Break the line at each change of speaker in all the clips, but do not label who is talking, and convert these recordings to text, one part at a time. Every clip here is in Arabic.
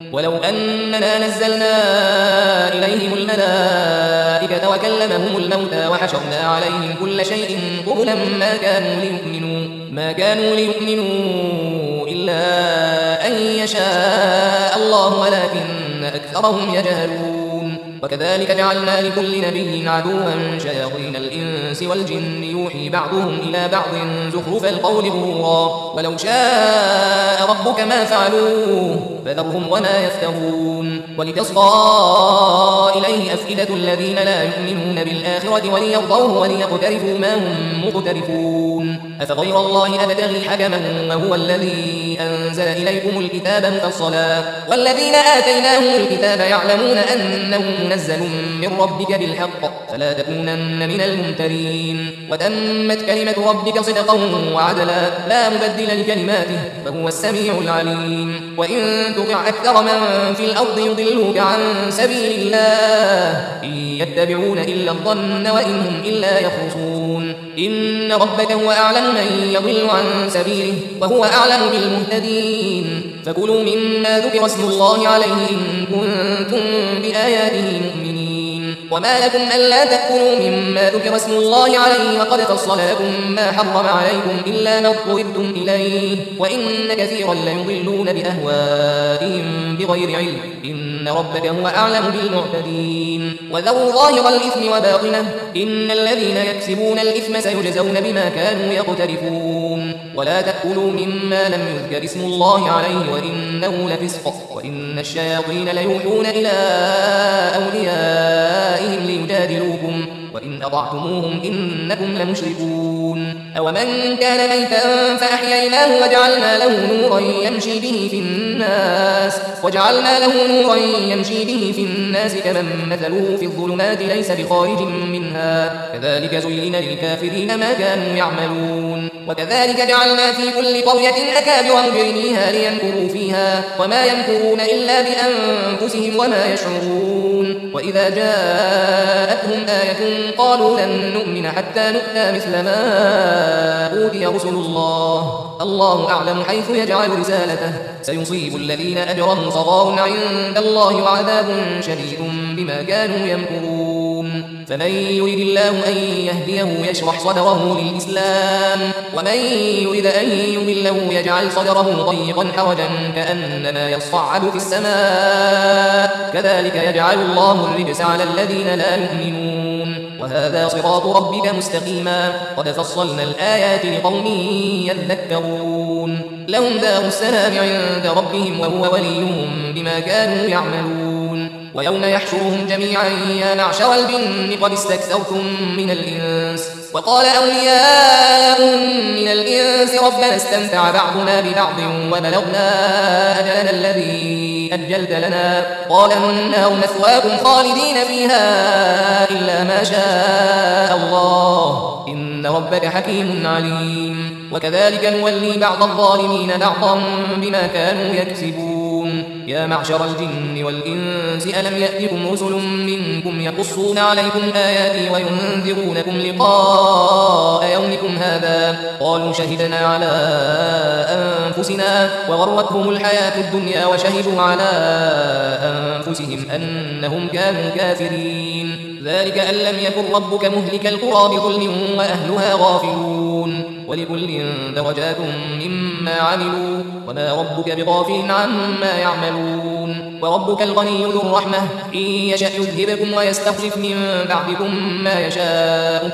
ولو أننا نزلنا إليهم الملائكة وكلمهم الموتى وحشرنا عليهم كل شيء قبلا ما كانوا ليؤمنوا إلا أن يشاء الله ولكن أكثرهم يجهلون. وكذلك جعلنا لكل نبي عدوا شياطين الإنس والجن يوحي بعضهم إلى بعض زخرف القول غرورا ولو شاء ربك ما فعلوه فذرهم وما يفترون. ولتصغى إليه أفئدة الذين لا يؤمنون بالآخرة وليرضوه وليقترفوا ما هم مقترفون. أفغير الله أبتغي حكما وهو الذي أنزل إليكم الكتاب مفصلا والذين آتيناهم الكتاب يعلمون أنه منزل من ربك بالحق فلا تكونن من الممترين. وتمت كلمة ربك صدقا وعدلا لا مبدل لكلماته وهو السميع العليم. وإن تطع أكثر من في الأرض يضلوك عن سبيل الله إن يتبعون إلا الظن وإن هم إلا يخرصون. إن ربك هو أعلم من يضل عن سبيله وهو أعلم بالمهتدين. فكلوا مما ذكر اسم الله عليه إن كنتم بآياته مؤمنين. وما لكم ألا تأكلوا مما ذكر اسم الله عليه وقد فصل لكم ما حرم عليكم إلا ما اضطررتم إليه وإن كثيرا ليضلون بأهوائهم بغير علم إن ربك هو أعلم بالمعتدين. وذروا ظاهر الإثم وباطنه إن الذين يكسبون الإثم سيجزون بما كانوا يقترفون. ولا تأكلوا مما لم يذكر اسم الله عليه وإنه لفسق وإن الشياطين ليوحون إلى أوليائهم ليجادلوكم وإن أطعتموهم إنكم لمشركون. أومن كان ميتا فأحييناه وجعلنا له نورا يمشي به في الناس كمن مثله في الظلمات ليس بخارج منها كذلك زين للكافرين ما كانوا يعملون. وكذلك جعلنا في كل قرية أكابر مجرميها ليمكروا فيها وما يمكرون إلا بأنفسهم وما يشعرون. وإذا جاءتهم آية قالوا لن نؤمن حتى نؤتى مثل ما أوتي رسل الله أعلم حيث يجعل رسالته سيصيب الذين أجرموا صغار عند الله وعذاب شديد بما كانوا يمكرون. فمن يريد الله أن يهديه يشرح صدره للإسلام ومن يريد أن يضله يجعل صدره ضيقا حرجا كأنما يصعد في السماء كذلك يجعل الله الرجس على الذين لا يؤمنون. وهذا صراط ربك مستقيما قد فصلنا الآيات لقوم يذكرون. لهم دار السلام عند ربهم وهو وليهم بما كانوا يعملون. ويوم يحشرهم جميعا يا معشر الجن قد استكثرتم من الإنس وقال أولياء من الإنس ربنا استمتع بعضنا ببعض وبلغنا أجلنا الذي أجلت لنا قال النار مثواكم خالدين فيها إلا ما شاء الله إن ربك حكيم عليم. وكذلك نولي بعض الظالمين بعضا بما كانوا يكسبون. يا معشر الجن والإنس ألم يأتكم رسل منكم يقصون عليكم آياتي وينذرونكم لقاء يومكم هذا قالوا شهدنا على أنفسنا وغرتهم الحياة الدنيا وشهدوا على أنفسهم أنهم كانوا كافرين. ذلك أن لم يكن ربك مهلك القرى بظلم وأهلها غافلون. ولكل درجات مما عملوا وما ربك بغافل عما يعملون. وربك الغني ذو الرحمة إن يشأ يذهبكم ويستخلف من بعدكم ما يشاء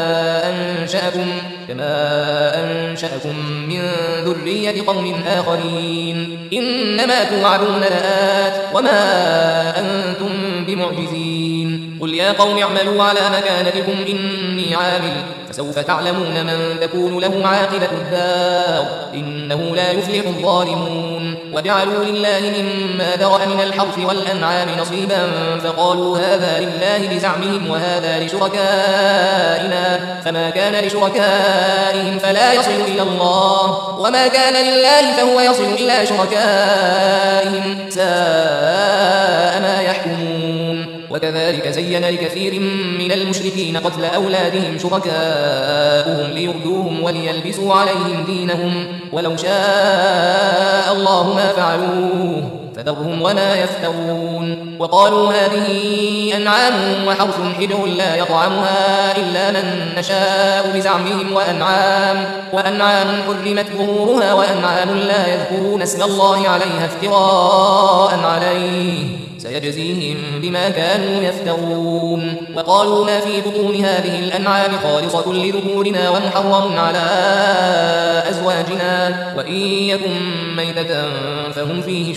كما أنشأكم من ذرية قوم آخرين. إنما توعدون لآت وما أنتم بمعجزين. قل يا قوم اعملوا على مكانتكم إني عامل فسوف تعلمون من تكون له عاقبة الدار إنه لا يفلح الظالمون. وجعلوا لله مما ذرأ من الحرث والأنعام نصيبا فقالوا هذا لله بزعمهم وهذا لشركائنا فما كان لشركائهم فلا يصل إلى الله وما كان لله فهو يصل إلى شركائهم ساء ما يحكمون. وكذلك زين لكثير من المشركين قتل أولادهم شركاؤهم ليردوهم وليلبسوا عليهم دينهم ولو شاء الله ما فعلوه فذرهم وما يفترون. وقالوا هذه أنعام وحرث حجر لا يطعمها إلا من نشاء بزعمهم، وأنعام حرمت ظهورها وأنعام لا يذكرون اسم الله عليها افتراء عليه سيجزيهم بما كانوا يفترون. وقالوا ما في بطون هذه الأنعام خالصة لذكورنا ومحرم على أزواجنا، وإن يكن ميتة فهم فيه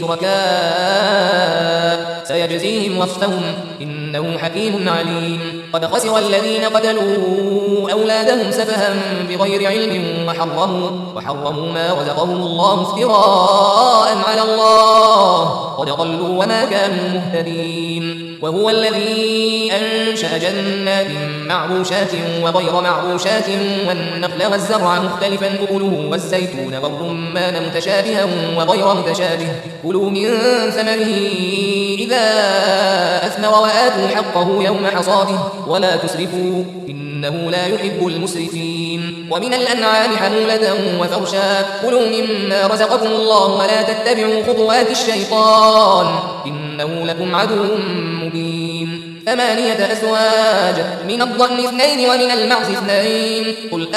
شركاء سيجزيهم وصفهم إنه حكيم عليم. قد خسر الذين قتلوا أولادهم سفها بغير علم وحرموا ما رزقهم الله افتراء على الله، قد ضلوا وما كانوا مهتدين. وهو الذي أنشأ جنات معروشات وغير معروشات والنخل والزرع مختلفا أكله والزيتون والرمان متشابها وغير متشابه، كلوا من ثمره إذا أثمر وآتوا حقه يوم حصاده ولا تسرفوا إنه لا يحب المسرفين. ومن الأنعام حمولة وفرشا كلوا مما رزقكم الله ولا تتبعوا خطوات الشيطان إنه لكم عدو مبين. 8 أزواج من الضأن 2 ومن المعز 2، قل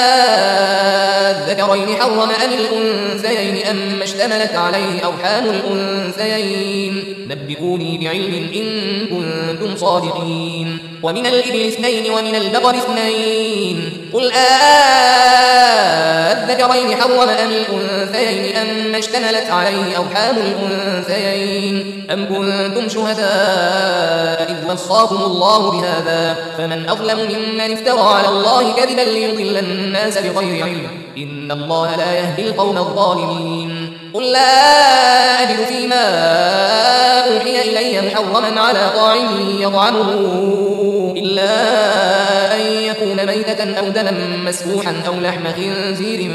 الذكرين حرم أم الأنثيين أم اشتملت عليه أرحام الأنثيين نبئوني بعلم إن كنتم صادقين. ومن الإبل 2 ومن البقر 2، قل الذكرين حرم أم الأنثيين أم اشتملت عليه أرحام الأنثيين أم كنتم شهداء إذ وصاكم الله بهذا، فمن أظلم ممن افترى على الله كذبا ليضل الناس بغير علم إن الله لا يهدي القوم الظالمين. قل لا أجد فيما أوحي إلي محرما على طاعم يطعمه إلا أن يكون ميتة أو دما مسفوحا أو لحم خنزير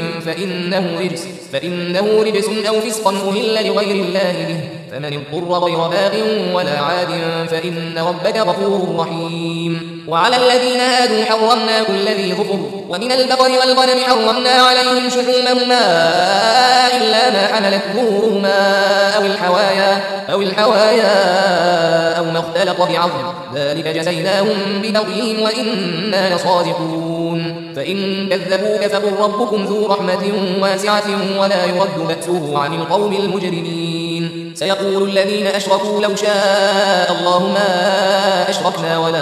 فإنه رجس أو فسقا أهل لغير الله به، فمن اضطر غير باغ ولا عاد فإن ربك غفور رحيم. وعلى الذين هادوا حرمنا كل ذي ظفر، ومن البقر والغنم حرمنا عليهم شحومهما إلا ما حملت ظهورهما أو الحوايا أو ما اختلط بعظم، ذلك جزيناهم ببغيهم وإنا لصادقون. فإن كذبوك فقل ربكم ذو رحمة واسعة ولا يرد بأسه عن القوم المجرمين. سيقول الذين أشركوا لو شاء الله ما أشركنا ولا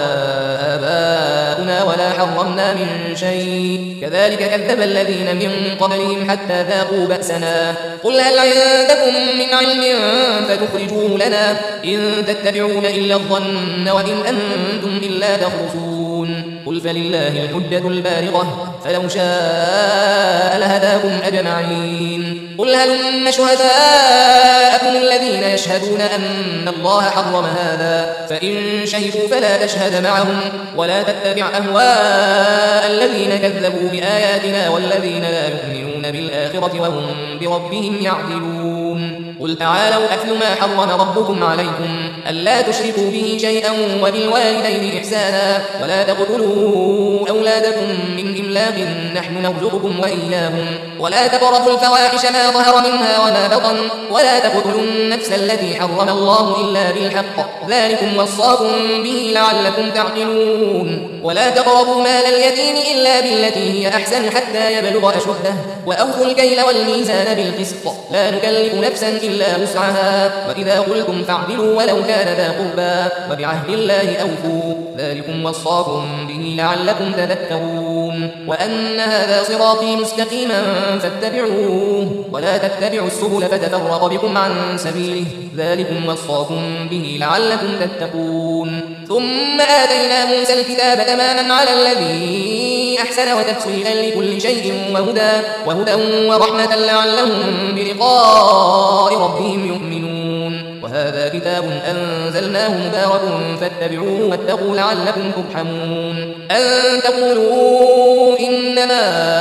آباؤنا ولا حرمنا من شيء كذلك كذب الذين من قبلهم حتى ذاقوا بأسنا. قل هل عندكم من علم فتخرجوه لنا إن تتبعون إلا الظن وإن أنتم إلا تخرصون. قل فلله الحجة البالغة فلو شاء لهداكم أجمعين. قل هلم شهداءكم الذين يشهدون أن الله حرم هذا، فإن شهدوا فلا تشهد معهم ولا تتبع أهواء الذين كذبوا بآياتنا والذين لا يؤمنون بالآخرة وهم بربهم يعدلون. قل تعالوا أتل ما حرم ربكم عليكم ألا تشركوا به شيئا وبالوالدين إحسانا ولا تقتلوا أولادكم من إملاق نحن نرزقكم وإياهم ولا تقربوا الفواحش ما ظهر منها وما بطن ولا تقتلوا النفس التي حرم الله إلا بالحق ذلكم وصاكم به لعلكم تعقلون. ولا تقربوا مال اليتيم إلا بالتي هي أحسن حتى يبلغ أشده وأوفوا الكيل والميزان بالقسط لا نكلف نفسا إلا وسعها وإذا قلتم فاعدلوا ولو كان ذا قربى وبعهد الله أوفوا ذلكم وصاكم به لعلكم تذكرون. وأن هذا صراطي مستقيما فاتبعوه ولا تتبعوا السبل فتفرق بكم عن سبيله ذلكم وصاكم به لعلكم تتقون. ثم آتينا موسى الكتاب تماما على الذي أحسن وتفصيلا لكل شيء وهدى ورحمة لعلهم بلقاء ربهم يؤمنون. وهذا كتاب أنزلناه مبارك فاتبعوه واتقوا لعلكم ترحمون. أن تقولوا إنما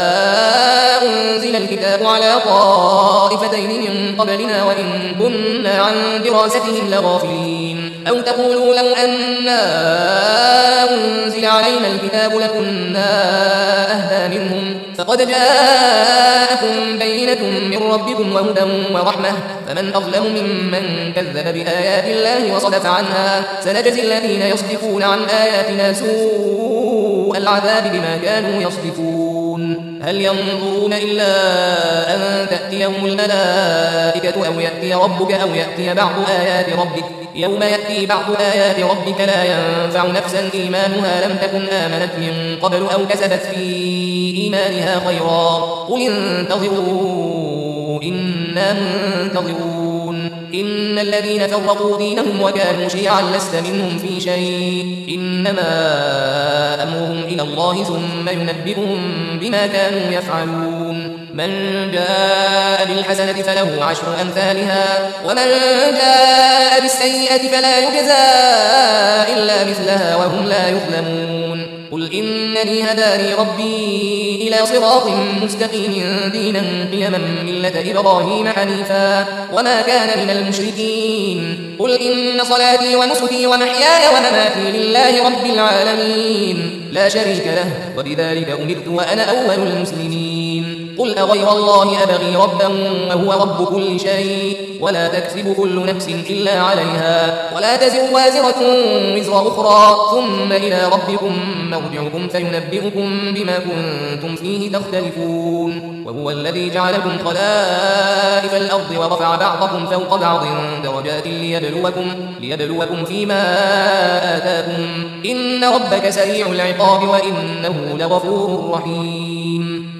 أنزل الكتاب على طائفتين من قبلنا وإن كنا عن دراستهم لغافلين. أو تقولوا لو أنا أنزل علينا الكتاب لكنا أهدى منهم فقد جاءكم بينة من ربكم وهدى ورحمة فمن أظلم ممن كذب بآيات الله وصدف عنها سنجزي الذين يصدفون عن آياتنا سوء العذاب بما كانوا يصدفون هل ينظرون إلا أن تأتيهم الملائكة أو يأتي ربك أو يأتي بعض آيات ربك يوم يأتي بعض آيات ربك لا ينفع نفسا إيمانها لم تكن آمنت من قبل أو كسبت في إيمانها خيرا قل انتظروا إنا منتظرون إن الذين فرقوا دينهم وكانوا شيعا لست منهم في شيء إنما أمرهم إلى الله ثم ينبئهم بما كانوا يفعلون من جاء بالحسنة فله عشر أمثالها ومن جاء بالسيئة فلا يجزى إلا مثلها وهم لا يظلمون قل إنني هداني ربي إلى صراط مستقيم دينا قيما ملة إبراهيم حنيفا وما كان من المشركين قل إن صلاتي ونسكي ومحياي ومماتي لله رب العالمين لا شريك له وبذلك أمرت وأنا أول المسلمين قل أغير الله أبغي ربا وهو رب كل شيء ولا تكسب كل نفس إلا عليها ولا تزر وازرة وزر أخرى ثم إلى ربكم مرجعكم فينبئكم بما كنتم فيه تختلفون وهو الذي جعلكم خلائف الأرض ورفع بعضكم فوق بعض درجات ليبلوكم فيما آتاكم إن ربك سريع العقاب وإنه لغفور رحيم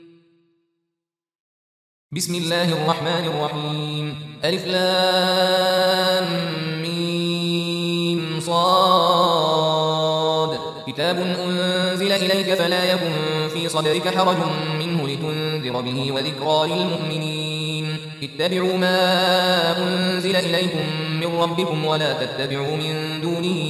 بسم الله الرحمن الرحيم ألف لام ميم صاد كتاب أنزل إليك فلا يكن في صدرك حرج منه لتنذر به وذكرى للمؤمنين اتبعوا ما أنزل إليكم من ربكم ولا تتبعوا من دونه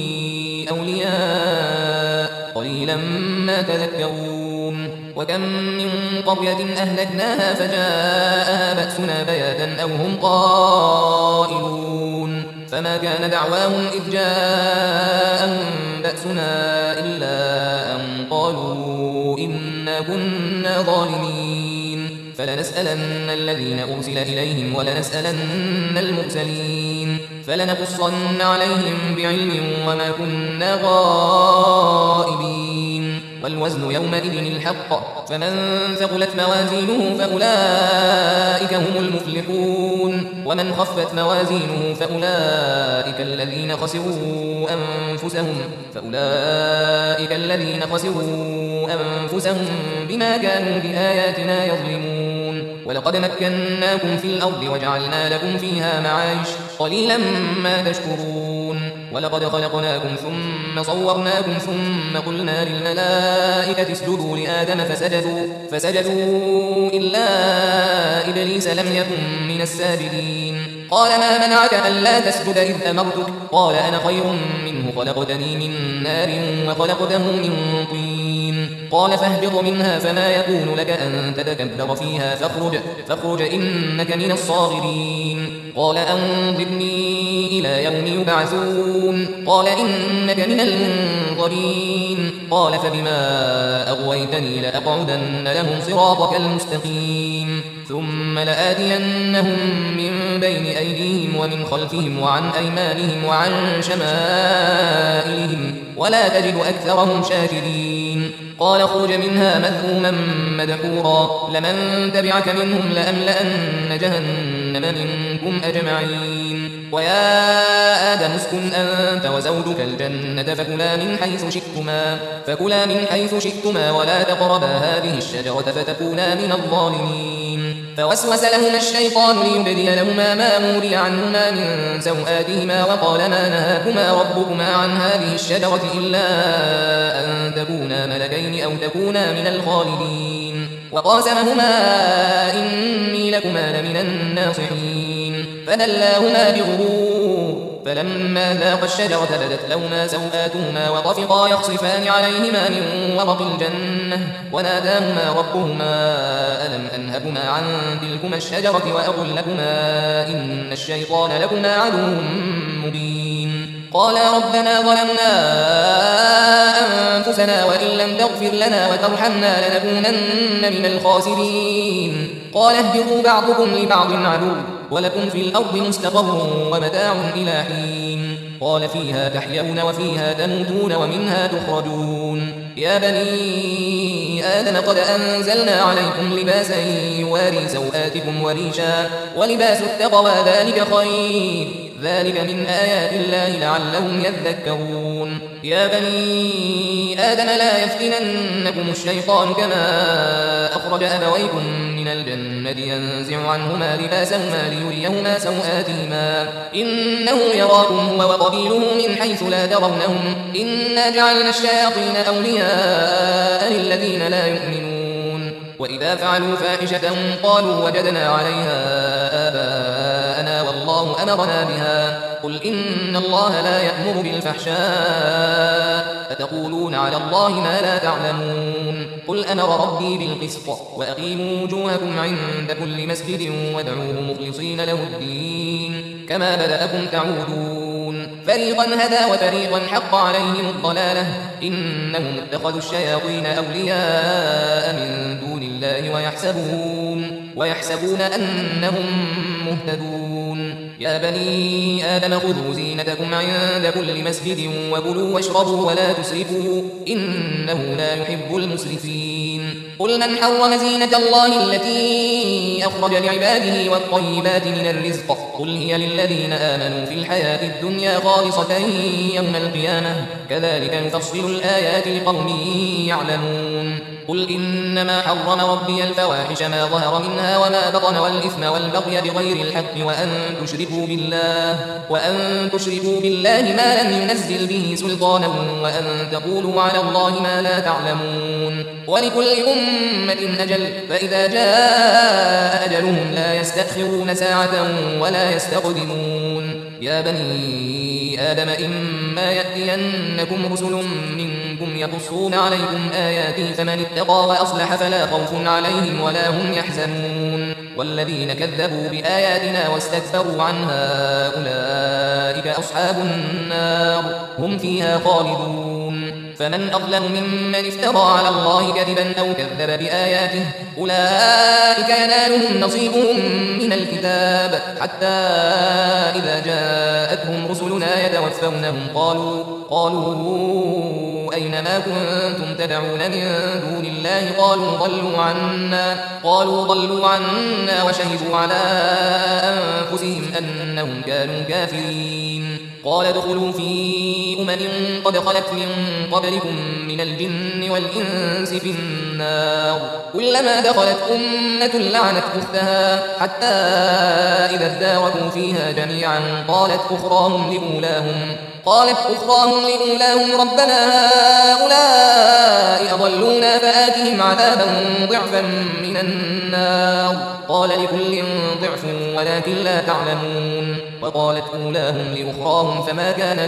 أولياء قليلا ما تذكرون وكم من قرية أهلكناها فجاءها بأسنا بياتا أو هم قائلون فما كان دعواهم إذ جاءهم بأسنا إلا أن قالوا إنا كنا ظالمين فلنسألن الذين أرسل إليهم ولنسألن المرسلين فلنقصن عليهم بعلم وما كنا غائبين والوزن يومئذ الحق فمن ثقلت موازينه فأولئك هم المفلحون ومن خفت موازينه فأولئك الذين خسروا أنفسهم بما كانوا بآياتنا يظلمون ولقد مكناكم في الأرض وجعلنا لكم فيها معايش قليلا ما تشكرون ولقد خلقناكم ثم صورناكم ثم قلنا للملائكة اسجدوا لآدم فسجدوا إلا إبليس لم يكن من الساجدين قال ما منعك ألا تسجد إذ أمرتك قال أنا خير منه خلقتني من نار وخلقته من طين قال فاهبط منها فما يكون لك أن تتكبر فيها فاخرج إنك من الصاغرين قال أنظرني إلى يوم يبعثون قال إنك من المنظرين قال فبما أغويتني لأقعدن لهم صراطك المستقيم ثم لآتينهم من بين أيديهم ومن خلفهم وعن أيمانهم وعن شمائلهم ولا تجد أكثرهم شاكرين قال اخرج منها مذءوما مدحورا لمن تبعك منهم لأملأن جهنم منكم أجمعين ويا آدم اسكن أنت وزوجك الجنة فكلا من حيث شئتما ولا تقربا هذه الشجرة فتكونا من الظالمين فوسوس لهما الشيطان ليبدي لهما ما موري عنهما من سوآتهما وقال ما نهاكما ربكما عن هذه الشجرة إلا أن تكونا ملكين أو تكونا من الخالدين وقاسمهما إني لكما لمن الناصحين فدلاهما بغرور فلما ذاقا الشجرة بدت لهما سوآتهما وطفقا يخصفان عليهما من ورق الجنة وناداهما ربهما ألم أنهكما عن تلكما الشجرة وأقل لكما إن الشيطان لكما عدو مبين قال ربنا ظلمنا أنفسنا وإن لم تغفر لنا وترحمنا لنكونن من الخاسرين قال اهبطوا بعضكم لبعض عدو ولكم في الأرض مستقر ومتاع إلى حين قال فيها تحيون وفيها تموتون ومنها تخرجون يا بني آدم قد أنزلنا عليكم لباسا يواري سوآتكم وريشا ولباس التقوى ذلك خير ذلك من آيات الله لعلهم يذكرون يا بني آدم لا يفتننكم الشيطان كما أخرج أبويكم من الجنة ينزع عنهما لباسهما ليريهما سوآتهما إنه يراكم هو وقبيله من حيث لا ترونهم إنا جعلنا الشياطين أولياء للذين لا يؤمنون وإذا فعلوا فاحشة قالوا وجدنا عليها آباءنا والله أمرنا بها قل إن الله لا يأمر بالفحشاء أتقولون على الله ما لا تعلمون قل أمر ربي بالقسط وأقيموا وجوهكم عند كل مسجد وادعوه مخلصين له الدين كما بدأكم تعودون فريقا هدى وفريقا حق عليهم الضلالة إنهم اتخذوا الشياطين أولياء من دون الله ويحسبون أنهم مهتدون يا بني آدم خذوا زينتكم عند كل مسجد وكلوا واشربوا ولا تسرفوا إنه لا يحب المسرفين قل من حرم زينة الله التي أخرج لعباده والطيبات من الرزق قل هي للذين آمنوا في الحياة الدنيا خالصة يوم القيامة كذلك نفصل الآيات لقوم يعلمون قل إنما حرم ربي الفواحش ما ظهر منها وما بطن والإثم والبغي بغير الحق وأن تشركوا بالله ما لم ينزل به سلطانا وأن تقولوا على الله ما لا تعلمون ولكل أمة أجل فإذا جاء أجلهم لا يستأخرون ساعة ولا يستقدمون يا بني آدم إما يأتينكم رسل منكم يقصون عليكم آياتي فمن اتقى وأصلح فلا خوف عليهم ولا هم يحزنون والذين كذبوا بآياتنا واستكبروا عنها أولئك أصحاب النار هم فيها خالدون فمن أظلم ممن افترى على الله كذبا أو كذب بآياته أولئك ينالهم نصيبهم من الكتاب حتى إذا جاءتهم رسلنا يتوفونهم قالوا أين ما كنتم تدعون من دون الله قالوا ضلوا عنا وشهدوا على أنفسهم أنهم كانوا كافرين قال ادخلوا في أمم قد خلت من قبلكم من الجن والإنس في النار كلما دخلت أمة لعنت أختها حتى إذا اداركوا فيها جميعا قالت أخراهم لأولاهم ربنا هؤلاء أضلونا فآتهم عذابا ضعفا من النار قال لكل ضعف ولكن لا تعلمون وقالت أولاهم لأخراهم فما كان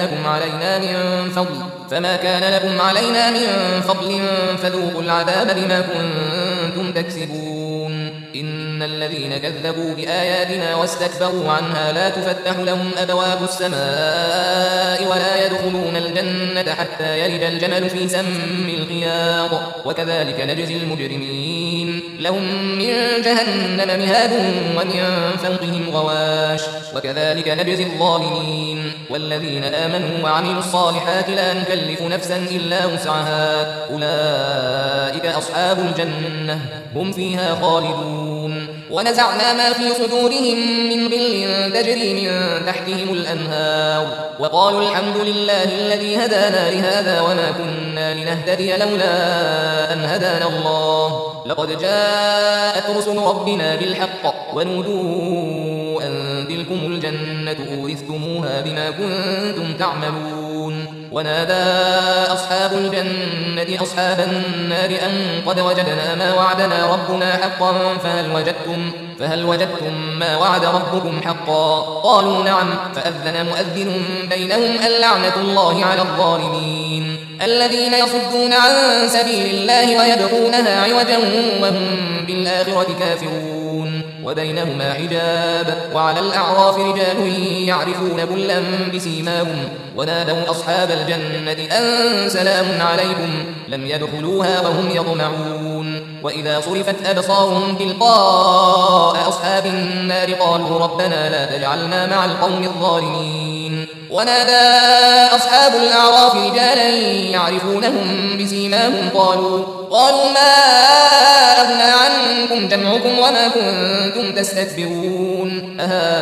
لكم علينا من فضل فذوقوا العذاب بما كنتم تكسبون إن الذين كذبوا بآياتنا واستكبروا عنها لا تفتح لهم أبواب السماء ولا يدخلون الجنة حتى يلج الجمل في سم الخياط وكذلك نجزي المجرمين لهم من جهنم مهاد ومن فوقهم غواش وكذلك نجزي الظالمين والذين آمنوا وعملوا الصالحات لا نكلف نفسا إلا وسعها أولئك أصحاب الجنة هم فيها خالدون ونزعنا ما في صدورهم من غل تجري من تحتهم الأنهار وقالوا الحمد لله الذي هدانا لهذا وما كنا لنهتدي لولا أن هدانا الله لقد جاءت رسل ربنا بالحق ونودوا أن تلكم الجنة أورثتموها بما كنتم تعملون ونادى أصحاب الجنة أصحاب النار أن قد وجدنا ما وعدنا ربنا حقا فهل وجدتم ما وعد ربكم حقا قالوا نعم فأذن مؤذن بينهم اللعنة الله على الظالمين الذين يصدون عن سبيل الله ويبغونها عوجا وهم بالآخرة كافرون وبينهما حجاب. وعلى الأعراف رجال يعرفون كلا بسيماهم ونادوا أصحاب الجنة أن سلام عليكم لم يدخلوها وهم يطمعون. وإذا صرفت أبصارهم تلقاء أصحاب النار قالوا ربنا لا تجعلنا مع القوم الظالمين. ونادى أصحاب الأعراف رجالا يعرفونهم بسيماهم قالوا ما أغنى عنكم جمعكم وما كنتم تستكبرون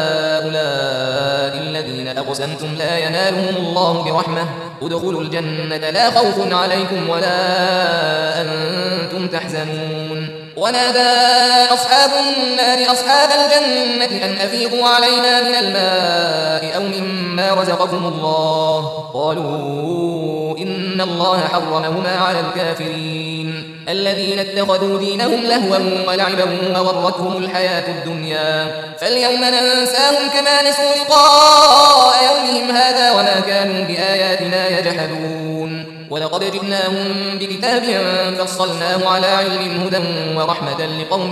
أهؤلاء الذين أقسمتم لا ينالهم الله برحمة ادخلوا الجنة لا خوف عليكم ولا أنتم تحزنون. ونادى أصحاب النار أصحاب الجنة أن أفيضوا علينا من الماء أو مما رزقكم الله قالوا إن الله حرمهما على الكافرين الذين اتخذوا دينهم لهوا ولعبا وغرتهم الحياة الدنيا فاليوم ننساهم كما نسوا لقاء يومهم هذا وما كانوا بآياتنا يجحدون. ولقد جئناهم بكتاب فصلناه على علم هدى ورحمة لقوم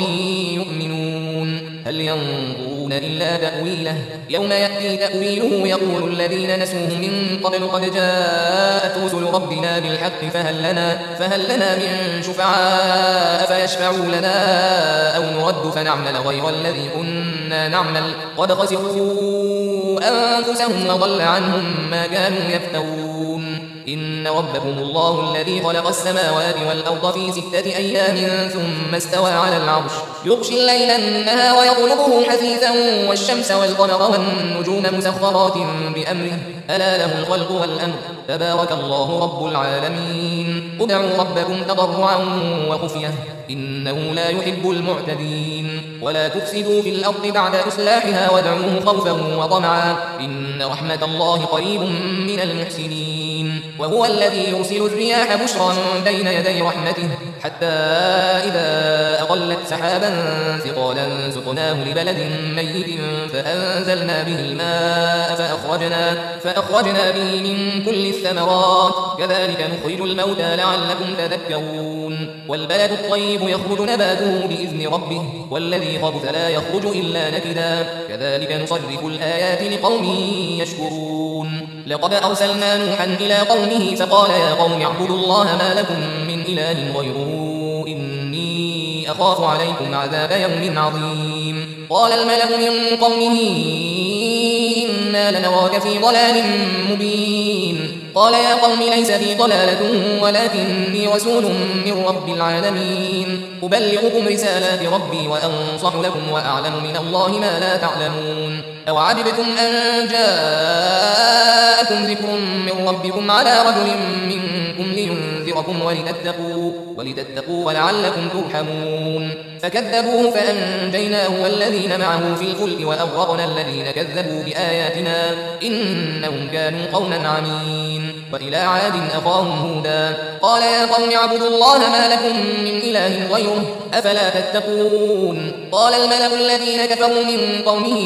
يؤمنون هل ينظرون إلا تأويله يوم يأتي تأويله يقول الذين نسوه من قبل قد جاءت رسل ربنا بالحق فهل لنا من شفعاء فيشفعوا لنا أو نرد فنعمل غير الذي كنا نعمل قد خسروا أنفسهم وضل عنهم ما كانوا يفترون. إن ربكم الله الذي خلق السماوات والأرض في 6 أيام ثم استوى على العرش يغشي الليل النهار ويطلبه حثيثا والشمس والقمر والنجوم مسخرات بأمره ألا له الخلق والأمر تبارك الله رب العالمين. ادعوا ربكم تضرعا وخفية إنه لا يحب المعتدين ولا تفسدوا في الأرض بعد إصلاحها وادعوه خوفا وطمعا إن رحمة الله قريب من المحسنين. وهو الذي يرسل الرياح بشرا بين يدي رحمته حتى إذا أقلت سحابا ثقالا سقناه لبلد ميت فأنزلنا به الماء فأخرجنا به من كل الثمرات كذلك نخرج الموتى لعلكم تذكرون. والبلد الطيب يخرج نباته بإذن ربه والذي خبث لا يخرج إلا نكدا كذلك نصرف الآيات لقوم يشكرون. لقد أرسلنا نوحا إلى قومه فقال يا قوم اعبدوا الله ما لكم من إله غيره إني أخاف عليكم عذاب يوم عظيم. قال الملأ من قومه إنا لنراك في ضلال مبين. قال يا قوم ليس بي ضلالة ولكني رسول من رب العالمين أبلغكم رسالات ربي وأنصح لكم وأعلم من الله ما لا تعلمون. أو عجبتم أن جاءكم ذكر من ربكم على رجل منكم لينذركم ولتتقوا ولعلكم ترحمون. فكذبوه فأنجيناه والذين معه في الفلك وأغرقنا الذين كذبوا بآياتنا إنهم كانوا قوما عمين. وإلى عاد أخاهم هودا قال يا قوم اعبدوا الله ما لكم من إله غيره أفلا تتقون. قال الملأ الذين كفروا من قومه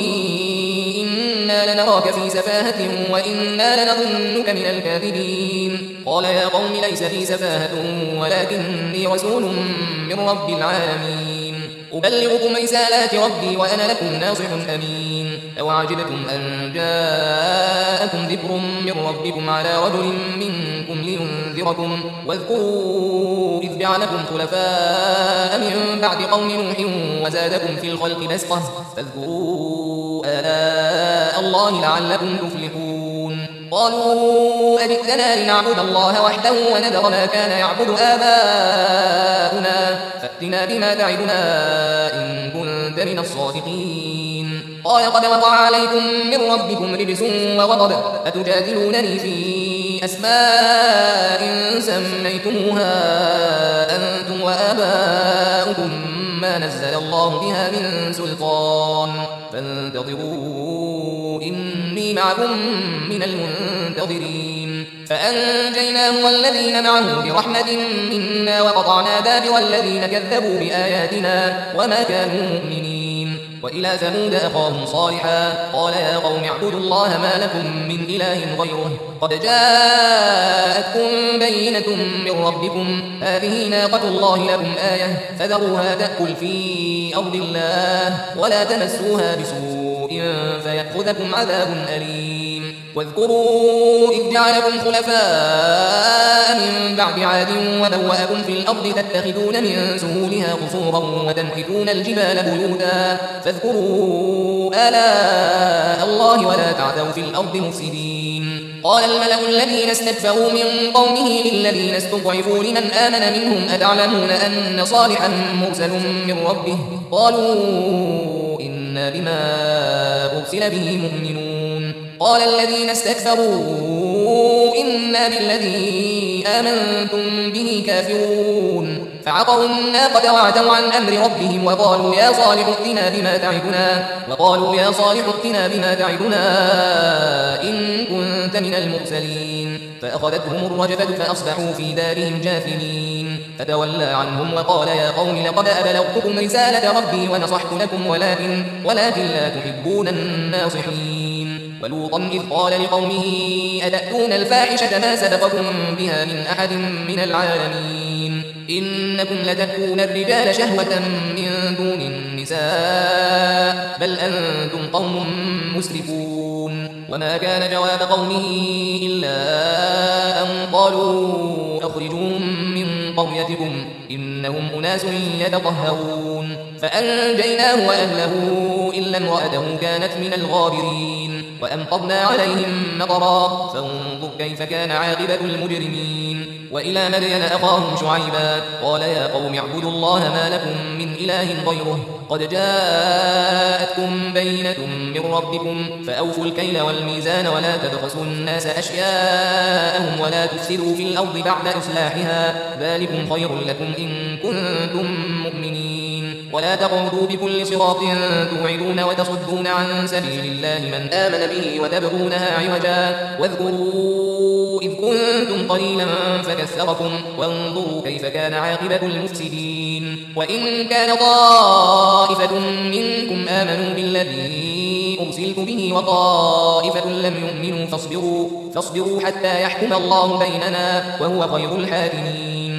إنا لنراك في سفاهة وإنا لنظنك من الكاذبين. قال يا قوم ليس في سفاهة ولكني رسول من رب العالمين أبلغكم رسالات ربي وأنا لكم ناصح أمين. أو عجبتم أن جاءكم ذكر من ربكم على رجل منكم لينذركم واذكروا إذ جعلكم خلفاء من بعد قوم نوح وزادكم في الخلق بسطة فاذكروا آلاء الله لعلكم تفلحون. قالوا أجئتنا لنعبد الله وحده ونذر ما كان يعبد آباؤنا فأتنا بما تعدنا إن كنت من الصادقين. قال قد وقع عليكم من ربكم رجس وغضب أتجادلونني في أسماء سميتموها أنتم وآباؤكم ما نزل الله بها من سلطان فانتظروا إني معكم من المنتظرين. فأنجيناه والذين معه برحمة منا وقطعنا دابر الذين كذبوا بآياتنا وما كانوا مؤمنين. وإلى ثمود أخاهم صالحا قال يا قوم اعبدوا الله ما لكم من إله غيره قد جاءتكم بينة من ربكم هذه ناقة الله لكم آية فذروها تأكل في أرض الله ولا تمسوها بسوء فيأخذكم عذاب أليم واذكروا إذ جعلكم خلفاء من بعد عاد وبوأكم في الأرض تتخذون من سهولها قصورا وتنحتون الجبال بيوتا فاذكروا آلاء الله ولا تعثوا في الأرض مفسدين قال الملأ الذين استكبروا من قومه للذين استضعفوا لمن آمن منهم أتعلمون أن صالحا مرسل من ربه قالوا إنا بما أرسل به مؤمنون قال الذين استكبروا إنا بالذي آمنتم به كافرون فعقروا الناقة وعتوا عن أمر ربهم وقالوا يا صالح ائتنا بما تعدنا إن كنت من المرسلين فأخذتهم الرجفة فأصبحوا في دارهم جاثمين فتولى عنهم وقال يا قوم لقد أبلغتكم رسالة ربي ونصحت لكم ولكن لا تحبون الناصحين ولوطا إذ قال لقومه أتأتون الفاحشة ما سبقكم بها من أحد من العالمين إنكم لتأتون الرجال شهوة من دون النساء بل أنتم قوم مسرفون وما كان جواب قومه إلا أن قالوا أخرجوهم من قريتكم إنهم أناس يتطهرون فأنجيناه وأهله إلا امرأته كانت من الغابرين وأمطرنا عليهم مطرا فانظر كيف كان عاقبة المجرمين وإلى مدين أخاهم شعيبا قال يا قوم اعبدوا الله ما لكم من إله غيره قد جاءتكم بينة من ربكم فأوفوا الكيل والميزان ولا تبخسوا الناس أشياءهم ولا تفسدوا في الأرض بعد إصلاحها ذلكم خير لكم إن كنتم مؤمنين ولا تقعدوا بكل صراط توعدون وتصدون عن سبيل الله من آمن به وتبغونها عوجا واذكروا إذ كنتم قليلا فكثركم وانظروا كيف كان عاقبة المفسدين وإن كان طائفة منكم آمنوا بالذي أرسلت به وطائفة لم يؤمنوا فاصبروا حتى يحكم الله بيننا وهو خير الحاكمين